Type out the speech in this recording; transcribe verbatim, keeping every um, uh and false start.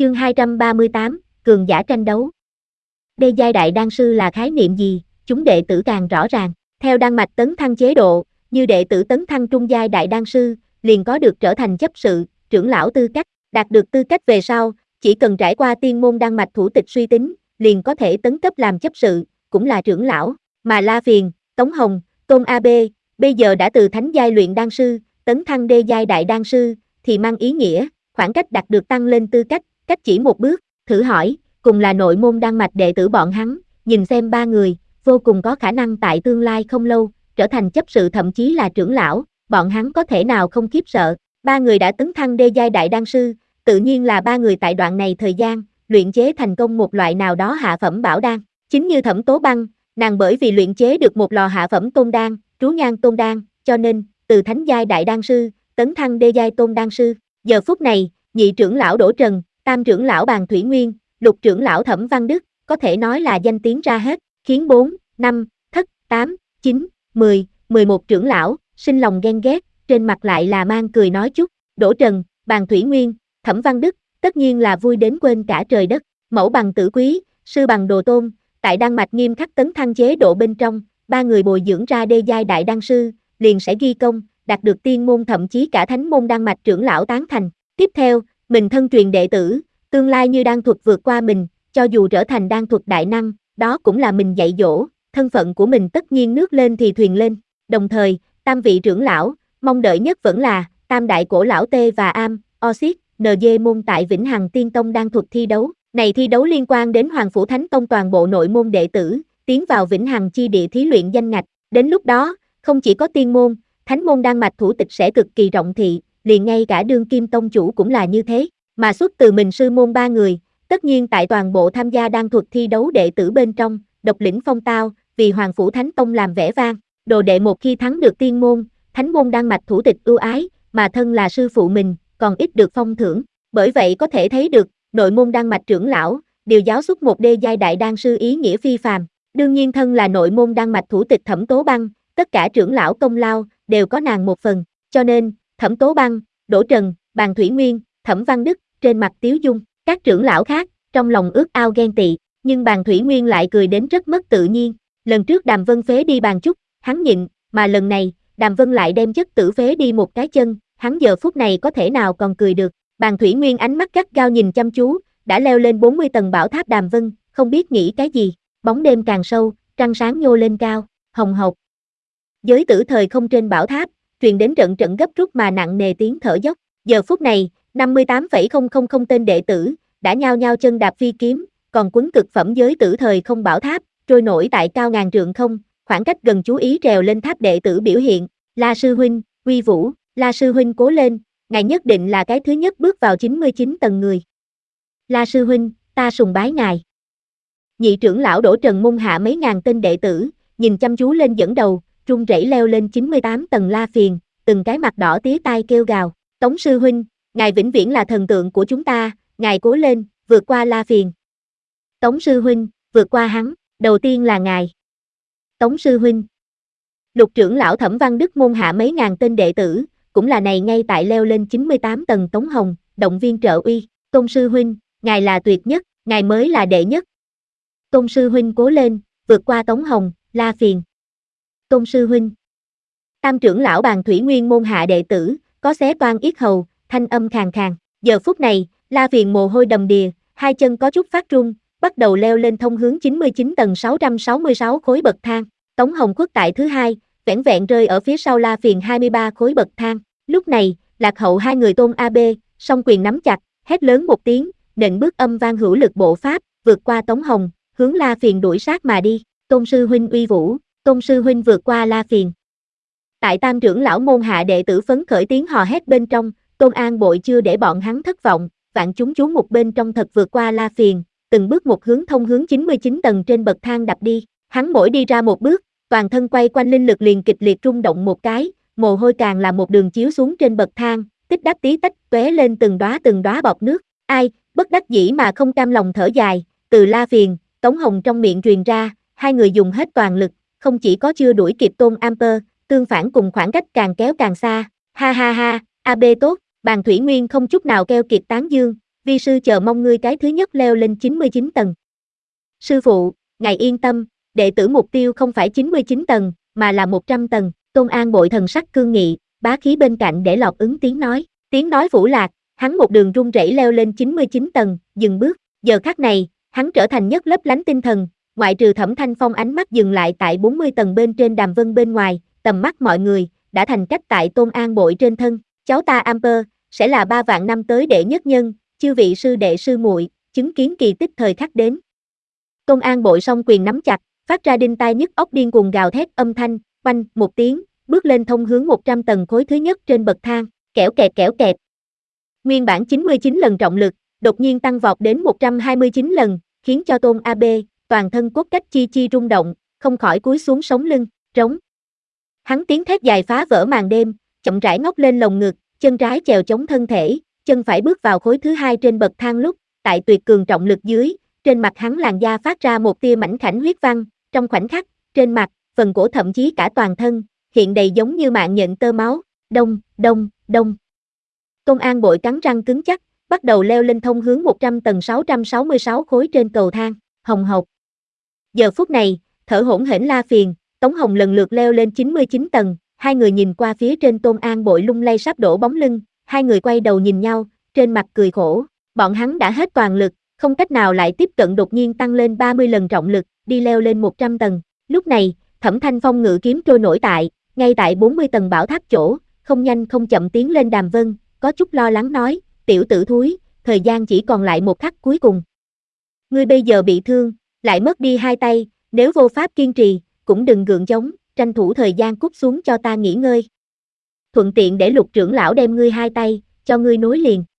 Chương hai trăm ba mươi tám, cường giả tranh đấu. Đê giai đại đan sư là khái niệm gì, chúng đệ tử càng rõ ràng. Theo đan mạch tấn thăng chế độ, như đệ tử tấn thăng trung giai đại đan sư, liền có được trở thành chấp sự, trưởng lão tư cách. Đạt được tư cách về sau, chỉ cần trải qua tiên môn đan mạch thủ tịch suy tính, liền có thể tấn cấp làm chấp sự, cũng là trưởng lão. Mà La Phiền, Tống Hồng, Tôn a bê, bây giờ đã từ thánh giai luyện đan sư, tấn thăng đê giai đại đan sư, thì mang ý nghĩa, khoảng cách đạt được tăng lên tư cách, cách chỉ một bước. Thử hỏi, cùng là nội môn đan mạch đệ tử bọn hắn, nhìn xem ba người, vô cùng có khả năng tại tương lai không lâu, trở thành chấp sự thậm chí là trưởng lão, bọn hắn có thể nào không khiếp sợ. Ba người đã tấn thăng đê giai đại đan sư, tự nhiên là ba người tại đoạn này thời gian, luyện chế thành công một loại nào đó hạ phẩm bảo đan. Chính như Thẩm Tố Băng, nàng bởi vì luyện chế được một lò hạ phẩm tôn đan, trú nhan tôn đan, cho nên, từ thánh giai đại đan sư, tấn thăng đê giai tôn đan sư. Giờ phút này, nhị trưởng lão Đỗ Trần, tam trưởng lão Bàn Thủy Nguyên, lục trưởng lão Thẩm Văn Đức, có thể nói là danh tiếng ra hết, khiến bốn, năm, thất, tám, chín, mười, mười một trưởng lão, sinh lòng ghen ghét, trên mặt lại là mang cười nói chút. Đỗ Trần, Bàn Thủy Nguyên, Thẩm Văn Đức, tất nhiên là vui đến quên cả trời đất. Mẫu bằng tử quý, sư bằng đồ tôn, tại đan mạch nghiêm khắc tấn thăng chế độ bên trong, ba người bồi dưỡng ra đê giai đại đan sư, liền sẽ ghi công, đạt được tiên môn thậm chí cả thánh môn đan mạch trưởng lão tán thành. Tiếp theo, mình thân truyền đệ tử, tương lai như đan thuật vượt qua mình, cho dù trở thành đan thuật đại năng, đó cũng là mình dạy dỗ, thân phận của mình tất nhiên nước lên thì thuyền lên. Đồng thời, tam vị trưởng lão, mong đợi nhất vẫn là tam đại cổ lão T và Am, Oxit, en giê môn tại Vĩnh Hằng Tiên Tông đan thuật thi đấu. Này thi đấu liên quan đến Hoàng Phủ Thánh Tông toàn bộ nội môn đệ tử, tiến vào Vĩnh Hằng chi địa thí luyện danh ngạch. Đến lúc đó, không chỉ có tiên môn, thánh môn đan mạch thủ tịch sẽ cực kỳ rộng thị, liền ngay cả đương kim tông chủ cũng là như thế. Mà xuất từ mình sư môn ba người, tất nhiên tại toàn bộ tham gia đan thuật thi đấu đệ tử bên trong, độc lĩnh phong tao, vì Hoàng Phủ Thánh Tông làm vẻ vang. Đồ đệ một khi thắng được tiên môn, thánh môn đan mạch thủ tịch ưu ái, mà thân là sư phụ mình, còn ít được phong thưởng. Bởi vậy có thể thấy được, nội môn đan mạch trưởng lão, điều giáo xuất một đê giai đại đan sư ý nghĩa phi phàm. Đương nhiên thân là nội môn đan mạch thủ tịch Thẩm Tố Băng, tất cả trưởng lão công lao, đều có nàng một phần. Cho nên, Thẩm Tố Băng, Đỗ Trần, Bàn Thủy Nguyên, Thẩm Văn Đức, trên mặt tiếu dung. Các trưởng lão khác, trong lòng ước ao ghen tị, nhưng Bàn Thủy Nguyên lại cười đến rất mất tự nhiên. Lần trước Đàm Vân phế đi Bàn Trúc, hắn nhịn, mà lần này, Đàm Vân lại đem chất tử phế đi một cái chân, hắn giờ phút này có thể nào còn cười được. Bàn Thủy Nguyên ánh mắt gắt gao nhìn chăm chú, đã leo lên bốn mươi tầng bảo tháp Đàm Vân, không biết nghĩ cái gì. Bóng đêm càng sâu, trăng sáng nhô lên cao, hồng hộc. Giới tử thời không trên bảo tháp, truyền đến trận trận gấp rút mà nặng nề tiếng thở dốc. Giờ phút này, năm mươi tám phẩy không không không tên đệ tử, đã nhao nhao chân đạp phi kiếm, còn quấn cực phẩm giới tử thời không bảo tháp, trôi nổi tại cao ngàn trượng không, khoảng cách gần chú ý trèo lên tháp đệ tử biểu hiện. La sư huynh, uy vũ, La sư huynh cố lên, ngài nhất định là cái thứ nhất bước vào chín mươi chín tầng người. La sư huynh, ta sùng bái ngài. Nhị trưởng lão Đỗ Trần môn hạ mấy ngàn tên đệ tử, nhìn chăm chú lên dẫn đầu, run rẩy leo lên chín mươi tám tầng La Phiền, từng cái mặt đỏ tía tai kêu gào. Tống sư huynh, ngài vĩnh viễn là thần tượng của chúng ta, ngài cố lên, vượt qua La Phiền. Tống sư huynh, vượt qua hắn, đầu tiên là ngài. Tống sư huynh. Lục trưởng lão Thẩm Văn Đức môn hạ mấy ngàn tên đệ tử, cũng là này ngay tại leo lên chín mươi tám tầng Tống Hồng, động viên trợ uy. Tôn sư huynh, ngài là tuyệt nhất, ngài mới là đệ nhất. Tôn sư huynh cố lên, vượt qua Tống Hồng, La Phiền. Tôn sư huynh. Tam trưởng lão Bàn Thủy Nguyên môn hạ đệ tử, có xé toan yết hầu, thanh âm khàn khàn. Giờ phút này, La Phiền mồ hôi đầm đìa, hai chân có chút phát run, bắt đầu leo lên thông hướng chín mươi chín tầng sáu trăm sáu mươi sáu khối bậc thang. Tống Hồng khuất tại thứ hai, vẻn vẹn rơi ở phía sau La Phiền hai mươi ba khối bậc thang. Lúc này, lạc hậu hai người Tôn a bê, song quyền nắm chặt, hét lớn một tiếng, nện bước âm vang hữu lực bộ pháp, vượt qua Tống Hồng, hướng La Phiền đuổi sát mà đi. Tôn sư huynh uy vũ, Tôn sư huynh vượt qua La Phiền. Tại tam trưởng lão môn hạ đệ tử phấn khởi tiếng hò hét bên trong, Tôn An Bội chưa để bọn hắn thất vọng, vạn chúng chú một bên trong thật vượt qua La Phiền, từng bước một hướng thông hướng chín mươi chín tầng trên bậc thang đập đi. Hắn mỗi đi ra một bước, toàn thân quay quanh linh lực liền kịch liệt rung động một cái, mồ hôi càng là một đường chiếu xuống trên bậc thang, tích đáp tí tách tóe lên từng đóa từng đóa bọt nước. Ai, bất đắc dĩ mà không cam lòng thở dài, từ La Phiền, Tống Hồng trong miệng truyền ra, hai người dùng hết toàn lực, không chỉ có chưa đuổi kịp Tôn Amper, tương phản cùng khoảng cách càng kéo càng xa. Ha ha ha, a bê tốt, Bàn Thủy Nguyên không chút nào keo kiệt tán dương, Vi sư chờ mong ngươi cái thứ nhất leo lên chín mươi chín tầng. Sư phụ, ngài yên tâm, đệ tử mục tiêu không phải chín mươi chín tầng, mà là một trăm tầng. Tôn An Bội thần sắc cương nghị, bá khí bên cạnh để lọt ứng tiếng nói. Tiếng nói vũ lạc, hắn một đường run rẩy leo lên chín mươi chín tầng, dừng bước. Giờ khắc này, hắn trở thành nhất lấp lánh tinh thần, ngoại trừ Thẩm Thanh Phong ánh mắt dừng lại tại bốn mươi tầng bên trên đàm vân bên ngoài, tầm mắt mọi người đã thành cách tại Tôn An Bội trên thân. Cháu ta Amber sẽ là ba vạn năm tới đệ nhất nhân, chư vị sư đệ sư muội, chứng kiến kỳ tích thời khắc đến. Tôn An Bội song quyền nắm chặt, phát ra đinh tai nhức óc điên cuồng gào thét âm thanh, oanh một tiếng, bước lên thông hướng một trăm tầng khối thứ nhất trên bậc thang, kẽo kẹt kẽo kẹt. Nguyên bản chín mươi chín lần trọng lực, đột nhiên tăng vọt đến một trăm hai mươi chín lần, khiến cho Tôn a bê, toàn thân cốt cách chi chi rung động, không khỏi cúi xuống sống lưng, trống. Hắn tiếng thét dài phá vỡ màn đêm, chậm rãi ngóc lên lồng ngực, chân trái chèo chống thân thể, chân phải bước vào khối thứ hai trên bậc thang lúc, tại tuyệt cường trọng lực dưới, trên mặt hắn làn da phát ra một tia mảnh khảnh huyết văn, trong khoảnh khắc, trên mặt, phần cổ thậm chí cả toàn thân, hiện đầy giống như mạng nhện tơ máu, đông, đông, đông. Tôn An Bội cắn răng cứng chắc, bắt đầu leo lên thông hướng một trăm tầng sáu trăm sáu mươi sáu khối trên cầu thang, hồng hộc. Giờ phút này, thở hổn hển la phiền, Tống Hồng lần lượt leo lên chín mươi chín tầng, hai người nhìn qua phía trên Tôn An Bội lung lay sắp đổ bóng lưng, hai người quay đầu nhìn nhau, trên mặt cười khổ, bọn hắn đã hết toàn lực, không cách nào lại tiếp cận đột nhiên tăng lên ba mươi lần trọng lực, đi leo lên một trăm tầng. Lúc này, Thẩm Thanh Phong ngự kiếm trôi nổi tại, ngay tại bốn mươi tầng bảo tháp chỗ, không nhanh không chậm tiến lên đàm vân, có chút lo lắng nói, tiểu tử thúi, thời gian chỉ còn lại một khắc cuối cùng. Ngươi bây giờ bị thương, lại mất đi hai tay, nếu vô pháp kiên trì, cũng đừng gượng chống, tranh thủ thời gian cút xuống cho ta nghỉ ngơi. Thuận tiện để Lục trưởng lão đem ngươi hai tay, cho ngươi nối liền.